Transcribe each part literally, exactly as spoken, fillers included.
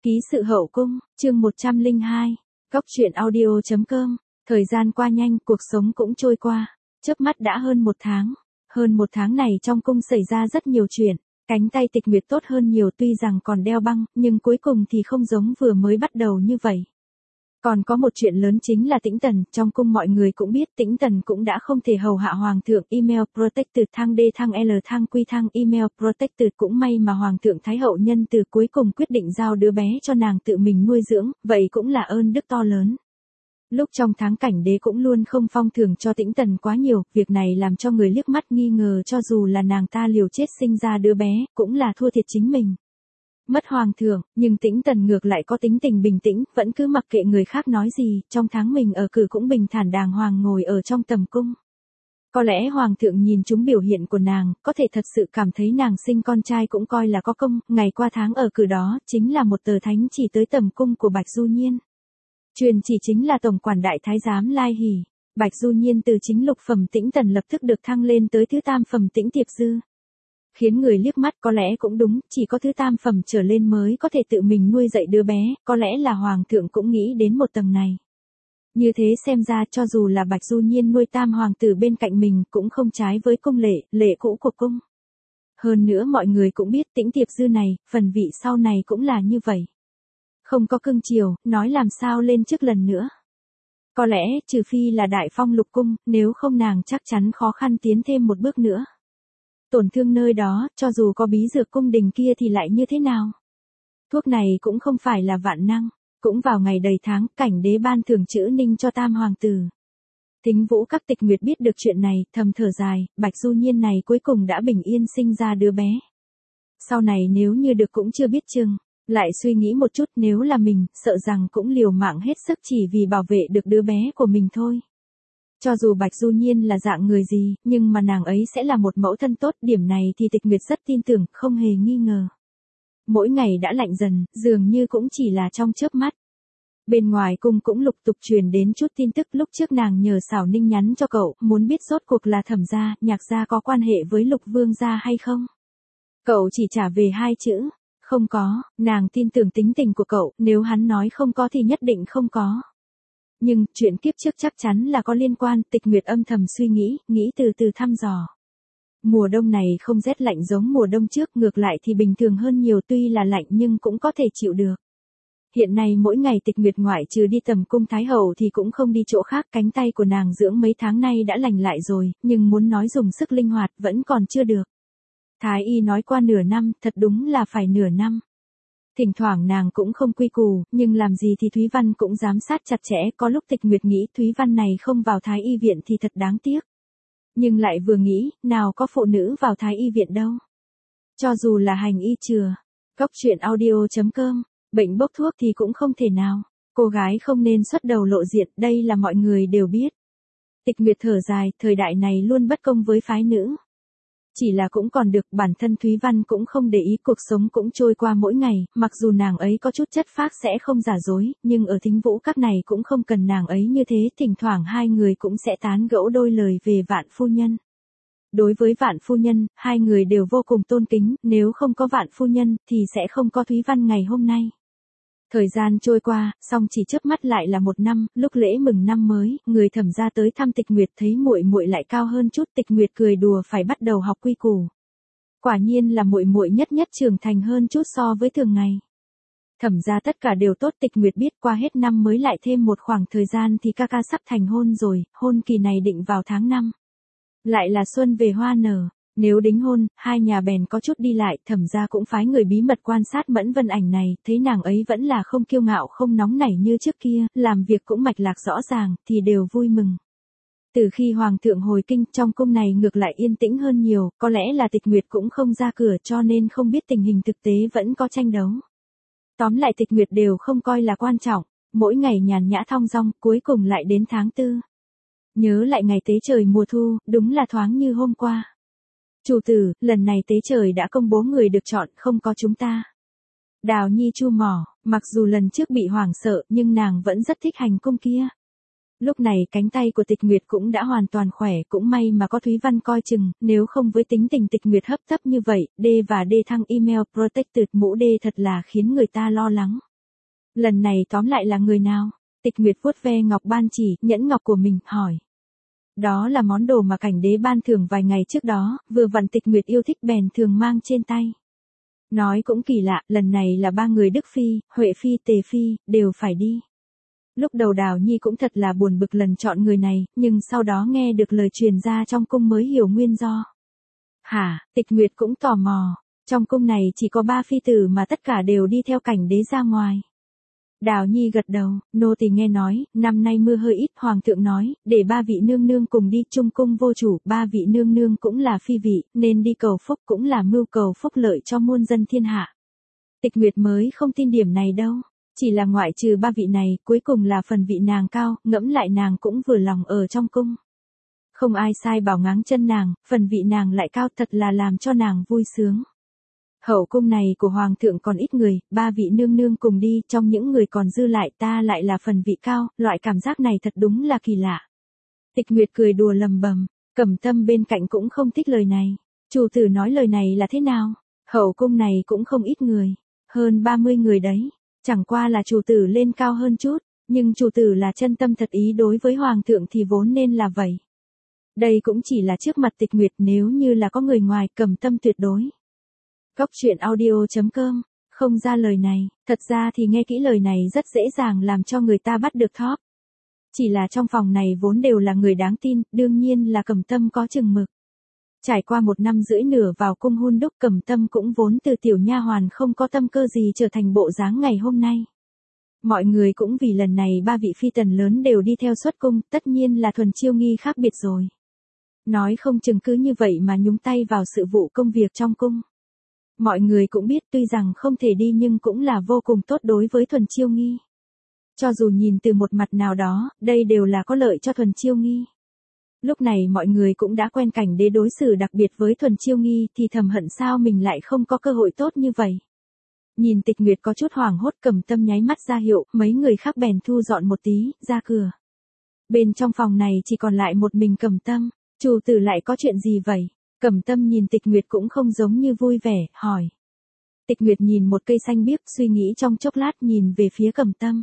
Ký sự hậu cung, chương một trăm lẻ hai, Góc truyện audio chấm com. Thời gian qua nhanh, cuộc sống cũng trôi qua. Chớp mắt đã hơn một tháng. Hơn một tháng này trong cung xảy ra rất nhiều chuyện. Cánh tay Tịch Nguyệt tốt hơn nhiều, tuy rằng còn đeo băng, nhưng cuối cùng thì không giống vừa mới bắt đầu như vậy. Còn có một chuyện lớn chính là Tĩnh Tần, trong cung mọi người cũng biết Tĩnh Tần cũng đã không thể hầu hạ hoàng thượng. Email protected thăng D thăng L thăng Q thăng email protected, cũng may mà hoàng thượng thái hậu nhân từ cuối cùng quyết định giao đứa bé cho nàng tự mình nuôi dưỡng, vậy cũng là ơn đức to lớn. Lúc trong tháng cảnh đế cũng luôn không phong thưởng cho Tĩnh Tần quá nhiều, việc này làm cho người liếc mắt nghi ngờ cho dù là nàng ta liều chết sinh ra đứa bé, cũng là thua thiệt chính mình. Mất hoàng thượng, nhưng Tĩnh Tần ngược lại có tính tình bình tĩnh, vẫn cứ mặc kệ người khác nói gì, trong tháng mình ở cử cũng bình thản đàng hoàng ngồi ở trong tầm cung. Có lẽ hoàng thượng nhìn chúng biểu hiện của nàng, có thể thật sự cảm thấy nàng sinh con trai cũng coi là có công, ngày qua tháng ở cử đó, chính là một tờ thánh chỉ tới tầm cung của Bạch Du Nhiên. Truyền chỉ chính là tổng quản đại thái giám Lai Hỷ. Bạch Du Nhiên từ chính lục phẩm Tĩnh Tần lập tức được thăng lên tới thứ tam phẩm Tĩnh Tiệp Dư. Khiến người liếc mắt có lẽ cũng đúng, chỉ có thứ tam phẩm trở lên mới có thể tự mình nuôi dạy đứa bé, có lẽ là hoàng thượng cũng nghĩ đến một tầng này. Như thế xem ra cho dù là Bạch Du Nhiên nuôi tam hoàng tử bên cạnh mình cũng không trái với cung lệ, lệ cũ của cung. Hơn nữa mọi người cũng biết Tĩnh Tiệp Dư này, phần vị sau này cũng là như vậy. Không có cưng chiều, nói làm sao lên chức lần nữa. Có lẽ, trừ phi là đại phong lục cung, nếu không nàng chắc chắn khó khăn tiến thêm một bước nữa. Tổn thương nơi đó, cho dù có bí dược cung đình kia thì lại như thế nào? Thuốc này cũng không phải là vạn năng. Cũng vào ngày đầy tháng, cảnh đế ban thưởng chữ ninh cho tam hoàng tử. Thính Vũ các Tịch Nguyệt biết được chuyện này, thầm thở dài, Bạch Du Nhiên này cuối cùng đã bình yên sinh ra đứa bé. Sau này nếu như được cũng chưa biết chừng. Lại suy nghĩ một chút, nếu là mình, sợ rằng cũng liều mạng hết sức chỉ vì bảo vệ được đứa bé của mình thôi. Cho dù Bạch Du Nhiên là dạng người gì, nhưng mà nàng ấy sẽ là một mẫu thân tốt, điểm này thì Tịch Nguyệt rất tin tưởng, không hề nghi ngờ. Mỗi ngày đã lạnh dần, dường như cũng chỉ là trong chớp mắt. Bên ngoài cung cũng lục tục truyền đến chút tin tức, lúc trước nàng nhờ Xảo Ninh nhắn cho cậu, muốn biết rốt cuộc là Thẩm gia, Nhạc gia có quan hệ với Lục Vương gia hay không. Cậu chỉ trả về hai chữ, không có, nàng tin tưởng tính tình của cậu, nếu hắn nói không có thì nhất định không có. Nhưng, chuyện kiếp trước chắc chắn là có liên quan, Tịch Nguyệt âm thầm suy nghĩ, nghĩ từ từ thăm dò. Mùa đông này không rét lạnh giống mùa đông trước, ngược lại thì bình thường hơn nhiều, tuy là lạnh nhưng cũng có thể chịu được. Hiện nay mỗi ngày Tịch Nguyệt ngoại trừ đi tầm cung Thái Hậu thì cũng không đi chỗ khác, cánh tay của nàng dưỡng mấy tháng nay đã lành lại rồi, nhưng muốn nói dùng sức linh hoạt vẫn còn chưa được. Thái y nói qua nửa năm, thật đúng là phải nửa năm. Thỉnh thoảng nàng cũng không quy củ, nhưng làm gì thì Thúy Văn cũng giám sát chặt chẽ, có lúc Tịch Nguyệt nghĩ Thúy Văn này không vào Thái y viện thì thật đáng tiếc. Nhưng lại vừa nghĩ, nào có phụ nữ vào Thái y viện đâu. Cho dù là hành y chừa, Góc truyện audio chấm com, bệnh bốc thuốc thì cũng không thể nào. Cô gái không nên xuất đầu lộ diện, đây là mọi người đều biết. Tịch Nguyệt thở dài, thời đại này luôn bất công với phái nữ. Chỉ là cũng còn được, bản thân Thúy Văn cũng không để ý, cuộc sống cũng trôi qua mỗi ngày, mặc dù nàng ấy có chút chất phác sẽ không giả dối, nhưng ở Thính Vũ các này cũng không cần nàng ấy như thế, thỉnh thoảng hai người cũng sẽ tán gẫu đôi lời về Vạn phu nhân. Đối với Vạn phu nhân, hai người đều vô cùng tôn kính, nếu không có Vạn phu nhân thì sẽ không có Thúy Văn ngày hôm nay. Thời gian trôi qua, xong chỉ chớp mắt lại là một năm, lúc lễ mừng năm mới, người Thẩm gia tới thăm Tịch Nguyệt thấy muội muội lại cao hơn chút, Tịch Nguyệt cười đùa phải bắt đầu học quy củ. Quả nhiên là muội muội nhất nhất trưởng thành hơn chút so với thường ngày. Thẩm gia tất cả đều tốt, Tịch Nguyệt biết qua hết năm mới lại thêm một khoảng thời gian thì ca ca sắp thành hôn rồi, hôn kỳ này định vào tháng năm. Lại là xuân về hoa nở. Nếu đính hôn, hai nhà bèn có chút đi lại, Thẩm gia cũng phái người bí mật quan sát Mẫn Vân Ảnh này, thấy nàng ấy vẫn là không kiêu ngạo không nóng nảy như trước kia, làm việc cũng mạch lạc rõ ràng, thì đều vui mừng. Từ khi Hoàng thượng hồi kinh, trong cung này ngược lại yên tĩnh hơn nhiều, có lẽ là Tịch Nguyệt cũng không ra cửa cho nên không biết tình hình thực tế vẫn có tranh đấu. Tóm lại Tịch Nguyệt đều không coi là quan trọng, mỗi ngày nhàn nhã thong dong, cuối cùng lại đến tháng tư. Nhớ lại ngày tế trời mùa thu, đúng là thoáng như hôm qua. Chủ tử, lần này tế trời đã công bố người được chọn, không có chúng ta. Đào Nhi chu mỏ, mặc dù lần trước bị hoảng sợ, nhưng nàng vẫn rất thích hành cung kia. Lúc này cánh tay của Tịch Nguyệt cũng đã hoàn toàn khỏe, cũng may mà có Thúy Văn coi chừng, nếu không với tính tình Tịch Nguyệt hấp tấp như vậy, D và D thăng email protected mũ D thật là khiến người ta lo lắng. Lần này tóm lại là người nào? Tịch Nguyệt vuốt ve ngọc ban chỉ, nhẫn ngọc của mình, hỏi. Đó là món đồ mà cảnh đế ban thưởng vài ngày trước đó, vừa vặn Tịch Nguyệt yêu thích bèn thường mang trên tay. Nói cũng kỳ lạ, lần này là ba người Đức Phi, Huệ Phi, Tề Phi, đều phải đi. Lúc đầu Đào Nhi cũng thật là buồn bực lần chọn người này, nhưng sau đó nghe được lời truyền ra trong cung mới hiểu nguyên do. Hả, Tịch Nguyệt cũng tò mò, trong cung này chỉ có ba phi tử mà tất cả đều đi theo cảnh đế ra ngoài. Đào Nhi gật đầu, nô tỳ nghe nói, năm nay mưa hơi ít, hoàng thượng nói, để ba vị nương nương cùng đi, chung cung vô chủ, ba vị nương nương cũng là phi vị, nên đi cầu phúc cũng là mưu cầu phúc lợi cho muôn dân thiên hạ. Tịch Nguyệt mới không tin điểm này đâu, chỉ là ngoại trừ ba vị này, cuối cùng là phần vị nàng cao, ngẫm lại nàng cũng vừa lòng ở trong cung. Không ai sai bảo ngáng chân nàng, phần vị nàng lại cao, thật là làm cho nàng vui sướng. Hậu cung này của hoàng thượng còn ít người, ba vị nương nương cùng đi, trong những người còn dư lại ta lại là phần vị cao, loại cảm giác này thật đúng là kỳ lạ. Tịch Nguyệt cười đùa lầm bầm, Cẩm Tâm bên cạnh cũng không thích lời này. Chủ tử nói lời này là thế nào? Hậu cung này cũng không ít người, hơn ba mươi người đấy, chẳng qua là chủ tử lên cao hơn chút, nhưng chủ tử là chân tâm thật ý đối với hoàng thượng thì vốn nên là vậy. Đây cũng chỉ là trước mặt Tịch Nguyệt, nếu như là có người ngoài, Cẩm Tâm tuyệt đối. Góc truyện audio chấm com, không ra lời này, thật ra thì nghe kỹ lời này rất dễ dàng làm cho người ta bắt được thóp. Chỉ là trong phòng này vốn đều là người đáng tin, đương nhiên là Cẩm Tâm có chừng mực. Trải qua một năm rưỡi nửa vào cung hun đúc, Cẩm Tâm cũng vốn từ tiểu nha hoàn không có tâm cơ gì trở thành bộ dáng ngày hôm nay. Mọi người cũng vì lần này ba vị phi tần lớn đều đi theo xuất cung, tất nhiên là thuần chiêu nghi khác biệt rồi. Nói không chừng cứ như vậy mà nhúng tay vào sự vụ công việc trong cung. Mọi người cũng biết tuy rằng không thể đi nhưng cũng là vô cùng tốt đối với thuần chiêu nghi. Cho dù nhìn từ một mặt nào đó, đây đều là có lợi cho thuần chiêu nghi. Lúc này mọi người cũng đã quen cảnh đế đối xử đặc biệt với thuần chiêu nghi thì thầm hận sao mình lại không có cơ hội tốt như vậy. Nhìn Tịch Nguyệt có chút hoảng hốt, Cẩm Tâm nháy mắt ra hiệu, mấy người khác bèn thu dọn một tí, ra cửa. Bên trong phòng này chỉ còn lại một mình Cẩm Tâm, chủ tử lại có chuyện gì vậy? Cẩm Tâm nhìn Tịch Nguyệt cũng không giống như vui vẻ, hỏi. Tịch Nguyệt nhìn một cây xanh biếc, suy nghĩ trong chốc lát nhìn về phía Cẩm Tâm.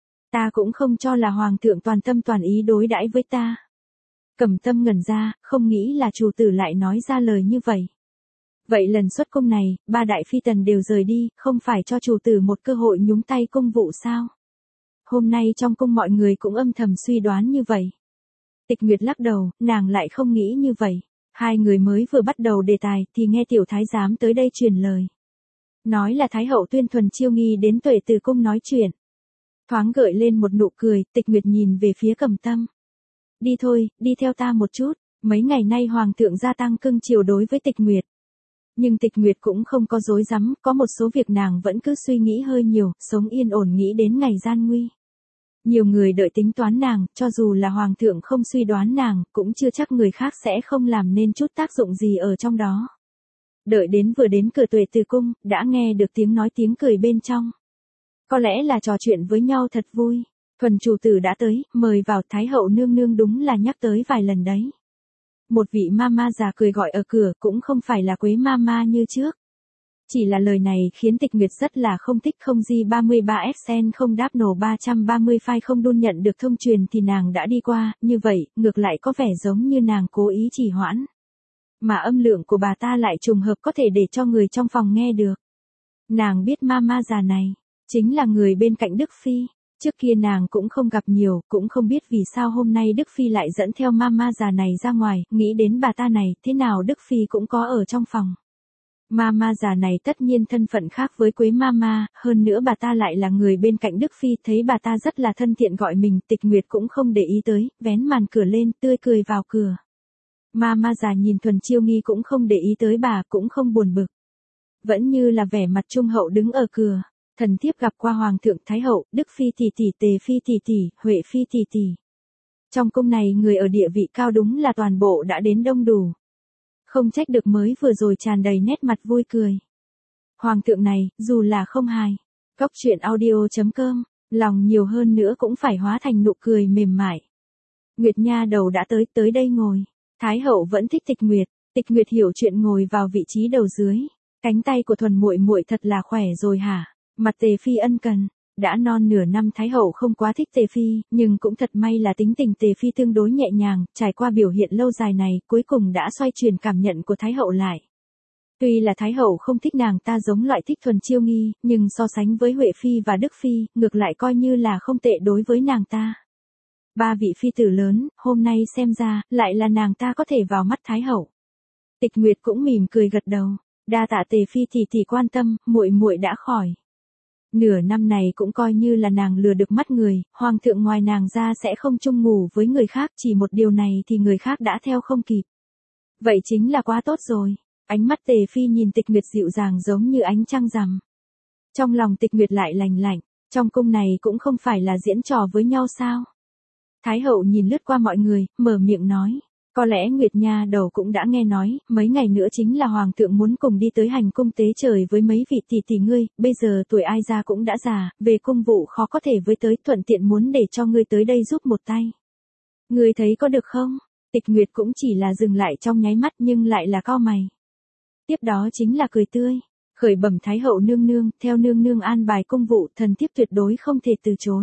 Ta cũng không cho là hoàng thượng toàn tâm toàn ý đối đãi với ta. Cẩm Tâm ngẩn ra, không nghĩ là chủ tử lại nói ra lời như vậy. Vậy lần xuất cung này, ba đại phi tần đều rời đi, không phải cho chủ tử một cơ hội nhúng tay cung vụ sao? Hôm nay trong cung mọi người cũng âm thầm suy đoán như vậy. Tịch Nguyệt lắc đầu, nàng lại không nghĩ như vậy. Hai người mới vừa bắt đầu đề tài thì nghe tiểu thái giám tới đây truyền lời. Nói là thái hậu tuyên thuần chiêu nghi đến Tuệ Từ cung nói chuyện. Thoáng gợi lên một nụ cười, Tịch Nguyệt nhìn về phía Cẩm Tâm. Đi thôi, đi theo ta một chút, mấy ngày nay hoàng thượng gia tăng cưng chiều đối với Tịch Nguyệt. Nhưng Tịch Nguyệt cũng không có dối rắm, có một số việc nàng vẫn cứ suy nghĩ hơi nhiều, sống yên ổn nghĩ đến ngày gian nguy. Nhiều người đợi tính toán nàng, cho dù là hoàng thượng không suy đoán nàng, cũng chưa chắc người khác sẽ không làm nên chút tác dụng gì ở trong đó. Đợi đến vừa đến cửa Tuệ Từ cung, đã nghe được tiếng nói tiếng cười bên trong. Có lẽ là trò chuyện với nhau thật vui. Thuần chủ tử đã tới, mời vào, thái hậu nương nương đúng là nhắc tới vài lần đấy. Một vị mama già cười gọi ở cửa, cũng không phải là Quế mama như trước. Chỉ là lời này khiến Tịch Nguyệt rất là không thích. Không Di ba mươi ba Fsen không đáp nổ ba trăm ba mươi file không đun nhận được thông truyền thì nàng đã đi qua, như vậy, ngược lại có vẻ giống như nàng cố ý trì hoãn. Mà âm lượng của bà ta lại trùng hợp có thể để cho người trong phòng nghe được. Nàng biết mama già này, chính là người bên cạnh Đức Phi. Trước kia nàng cũng không gặp nhiều, cũng không biết vì sao hôm nay Đức Phi lại dẫn theo mama già này ra ngoài, nghĩ đến bà ta này, thế nào Đức Phi cũng có ở trong phòng. Mama già này tất nhiên thân phận khác với Quế mama, hơn nữa bà ta lại là người bên cạnh Đức Phi, thấy bà ta rất là thân thiện gọi mình, Tịch Nguyệt cũng không để ý tới, vén màn cửa lên, tươi cười vào cửa. Mama già nhìn thuần chiêu nghi cũng không để ý tới bà, cũng không buồn bực. Vẫn như là vẻ mặt trung hậu đứng ở cửa. Thần thiếp gặp qua hoàng thượng thái hậu, Đức Phi tỷ tỷ, Tề Phi tỷ tỷ, Huệ Phi tỷ tỷ. Trong cung này người ở địa vị cao đúng là toàn bộ đã đến đông đủ. Không trách được mới vừa rồi tràn đầy nét mặt vui cười. Hoàng thượng này, dù là không hài. Góc truyện audio chấm com, lòng nhiều hơn nữa cũng phải hóa thành nụ cười mềm mại. Nguyệt Nha đầu đã tới, tới đây ngồi. Thái hậu vẫn thích Tịch Nguyệt, Tịch Nguyệt hiểu chuyện ngồi vào vị trí đầu dưới. Cánh tay của thuần muội muội thật là khỏe rồi hả? Mặt Tề Phi ân cần. Đã non nửa năm Thái hậu không quá thích Tề Phi, nhưng cũng thật may là tính tình Tề Phi tương đối nhẹ nhàng, trải qua biểu hiện lâu dài này, cuối cùng đã xoay chuyển cảm nhận của Thái hậu lại. Tuy là Thái hậu không thích nàng ta giống loại thích thuần chiêu nghi, nhưng so sánh với Huệ Phi và Đức Phi, ngược lại coi như là không tệ đối với nàng ta. Ba vị phi tử lớn, hôm nay xem ra, lại là nàng ta có thể vào mắt Thái hậu. Tịch Nguyệt cũng mỉm cười gật đầu, đa tạ Tề Phi tỷ tỷ quan tâm, muội muội đã khỏi. Nửa năm này cũng coi như là nàng lừa được mắt người, hoàng thượng ngoài nàng ra sẽ không chung ngủ với người khác, chỉ một điều này thì người khác đã theo không kịp. Vậy chính là quá tốt rồi. Ánh mắt Tề Phi nhìn Tịch Nguyệt dịu dàng giống như ánh trăng rằm. Trong lòng Tịch Nguyệt lại lành lạnh, trong cung này cũng không phải là diễn trò với nhau sao? Thái hậu nhìn lướt qua mọi người, mở miệng nói, có lẽ Nguyệt nha đầu cũng đã nghe nói, mấy ngày nữa chính là hoàng thượng muốn cùng đi tới hành cung tế trời với mấy vị tỷ tỷ ngươi, bây giờ tuổi ai gia cũng đã già, về cung vụ khó có thể với tới, thuận tiện muốn để cho ngươi tới đây giúp một tay. Ngươi thấy có được không? Tịch Nguyệt cũng chỉ là dừng lại trong nháy mắt nhưng lại là cau mày. Tiếp đó chính là cười tươi, khởi bẩm Thái hậu nương nương, theo nương nương an bài công vụ, thần thiếp tuyệt đối không thể từ chối.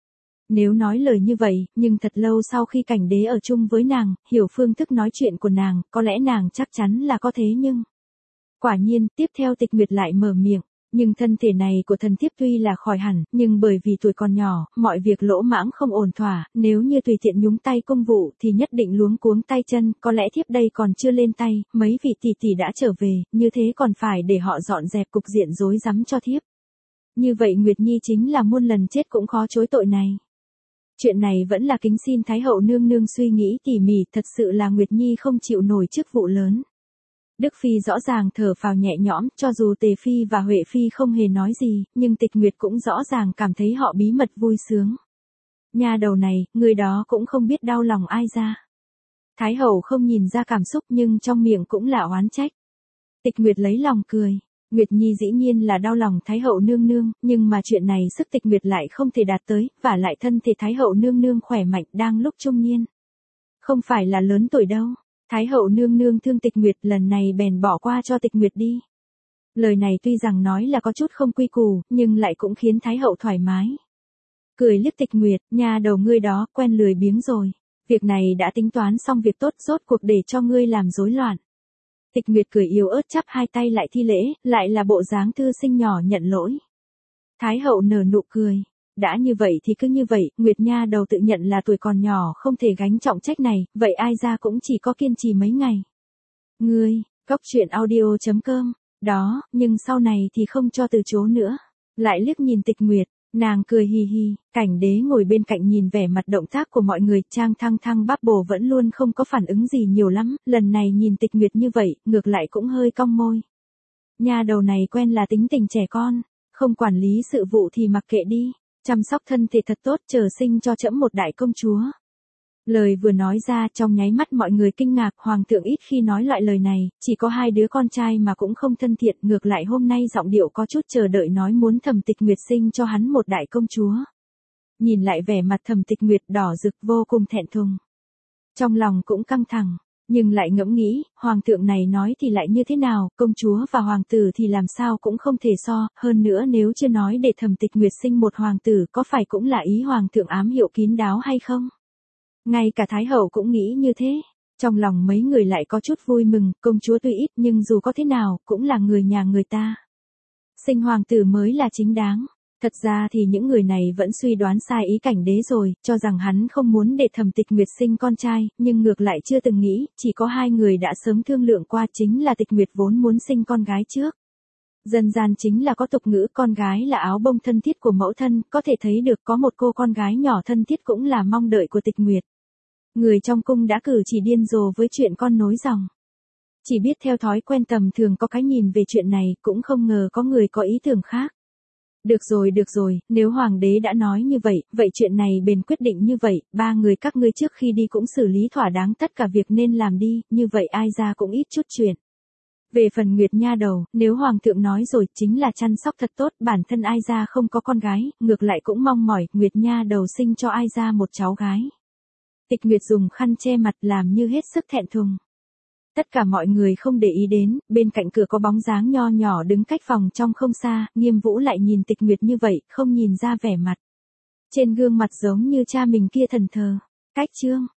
Nếu nói lời như vậy, nhưng thật lâu sau khi cảnh đế ở chung với nàng, hiểu phương thức nói chuyện của nàng, có lẽ nàng chắc chắn là có thế nhưng... Quả nhiên, tiếp theo Tịch Nguyệt lại mở miệng, nhưng thân thể này của thần thiếp tuy là khỏi hẳn, nhưng bởi vì tuổi còn nhỏ, mọi việc lỗ mãng không ổn thỏa, nếu như tùy tiện nhúng tay công vụ thì nhất định luống cuống tay chân, có lẽ thiếp đây còn chưa lên tay, mấy vị tỷ tỷ đã trở về, như thế còn phải để họ dọn dẹp cục diện rối rắm cho thiếp. Như vậy Nguyệt Nhi chính là muôn lần chết cũng khó chối tội này. Chuyện này vẫn là kính xin Thái hậu nương nương suy nghĩ tỉ mỉ, thật sự là Nguyệt Nhi không chịu nổi chức vụ lớn. Đức Phi rõ ràng thở phào nhẹ nhõm, cho dù Tề Phi và Huệ Phi không hề nói gì, nhưng Tịch Nguyệt cũng rõ ràng cảm thấy họ bí mật vui sướng. Nha đầu này, người đó cũng không biết đau lòng ai ra. Thái hậu không nhìn ra cảm xúc nhưng trong miệng cũng là oán trách. Tịch Nguyệt lấy lòng cười. Nguyệt Nhi dĩ nhiên là đau lòng Thái hậu nương nương, nhưng mà chuyện này sức Tịch Nguyệt lại không thể đạt tới, và lại thân thể Thái hậu nương nương khỏe mạnh đang lúc trung niên. Không phải là lớn tuổi đâu. Thái hậu nương nương thương Tịch Nguyệt, lần này bèn bỏ qua cho Tịch Nguyệt đi. Lời này tuy rằng nói là có chút không quy củ, nhưng lại cũng khiến Thái hậu thoải mái. Cười liếc Tịch Nguyệt, nha đầu ngươi đó, quen lười biếng rồi. Việc này đã tính toán xong việc tốt, rốt cuộc để cho ngươi làm rối loạn. Tịch Nguyệt cười yếu ớt chắp hai tay lại thi lễ, lại là bộ dáng thư sinh nhỏ nhận lỗi. Thái hậu nở nụ cười. Đã như vậy thì cứ như vậy, Nguyệt nha đầu tự nhận là tuổi còn nhỏ không thể gánh trọng trách này, vậy ai ra cũng chỉ có kiên trì mấy ngày. Ngươi, góc truyện audio chấm com, đó, nhưng sau này thì không cho từ chối nữa. Lại liếc nhìn Tịch Nguyệt, nàng cười hì hì, cảnh đế ngồi bên cạnh nhìn vẻ mặt động tác của mọi người, Trang Thăng Thăng bắp bồ vẫn luôn không có phản ứng gì nhiều lắm, lần này nhìn Tịch Nguyệt như vậy, ngược lại cũng hơi cong môi. Nha đầu này quen là tính tình trẻ con, không quản lý sự vụ thì mặc kệ đi. Chăm sóc thân thể thật tốt, chờ sinh cho trẫm một đại công chúa. Lời vừa nói ra trong nháy mắt mọi người kinh ngạc, hoàng thượng ít khi nói loại lời này, chỉ có hai đứa con trai mà cũng không thân thiện, ngược lại hôm nay giọng điệu có chút chờ đợi nói muốn Thẩm Tịch Nguyệt sinh cho hắn một đại công chúa. Nhìn lại vẻ mặt Thẩm Tịch Nguyệt đỏ rực vô cùng thẹn thùng. Trong lòng cũng căng thẳng, nhưng lại ngẫm nghĩ, hoàng thượng này nói thì lại như thế nào, công chúa và hoàng tử thì làm sao cũng không thể so, hơn nữa nếu chưa nói để Thẩm Tịch Nguyệt sinh một hoàng tử có phải cũng là ý hoàng thượng ám hiệu kín đáo hay không? Ngay cả Thái hậu cũng nghĩ như thế, trong lòng mấy người lại có chút vui mừng, công chúa tuy ít nhưng dù có thế nào, cũng là người nhà người ta. Sinh hoàng tử mới là chính đáng. Thật ra thì những người này vẫn suy đoán sai ý cảnh đế rồi, cho rằng hắn không muốn để Thẩm Tịch Nguyệt sinh con trai, nhưng ngược lại chưa từng nghĩ, chỉ có hai người đã sớm thương lượng qua, chính là Tịch Nguyệt vốn muốn sinh con gái trước. Dân gian chính là có tục ngữ con gái là áo bông thân thiết của mẫu thân, có thể thấy được có một cô con gái nhỏ thân thiết cũng là mong đợi của Tịch Nguyệt. Người trong cung đã cử chỉ điên rồ với chuyện con nối dòng. Chỉ biết theo thói quen tầm thường có cái nhìn về chuyện này, cũng không ngờ có người có ý tưởng khác. Được rồi được rồi, nếu hoàng đế đã nói như vậy, vậy chuyện này bền quyết định như vậy, ba người các ngươi trước khi đi cũng xử lý thỏa đáng tất cả việc nên làm đi, như vậy ai ra cũng ít chút chuyện. Về phần Nguyệt nha đầu, nếu hoàng thượng nói rồi, chính là chăm sóc thật tốt, bản thân ai ra không có con gái, ngược lại cũng mong mỏi Nguyệt nha đầu sinh cho ai ra một cháu gái. Tịch Nguyệt dùng khăn che mặt làm như hết sức thẹn thùng. Tất cả mọi người không để ý đến, bên cạnh cửa có bóng dáng nho nhỏ đứng cách phòng trong không xa, Nghiêm Vũ lại nhìn Tịch Nguyệt như vậy, không nhìn ra vẻ mặt. Trên gương mặt giống như cha mình kia thần thờ. Cách chương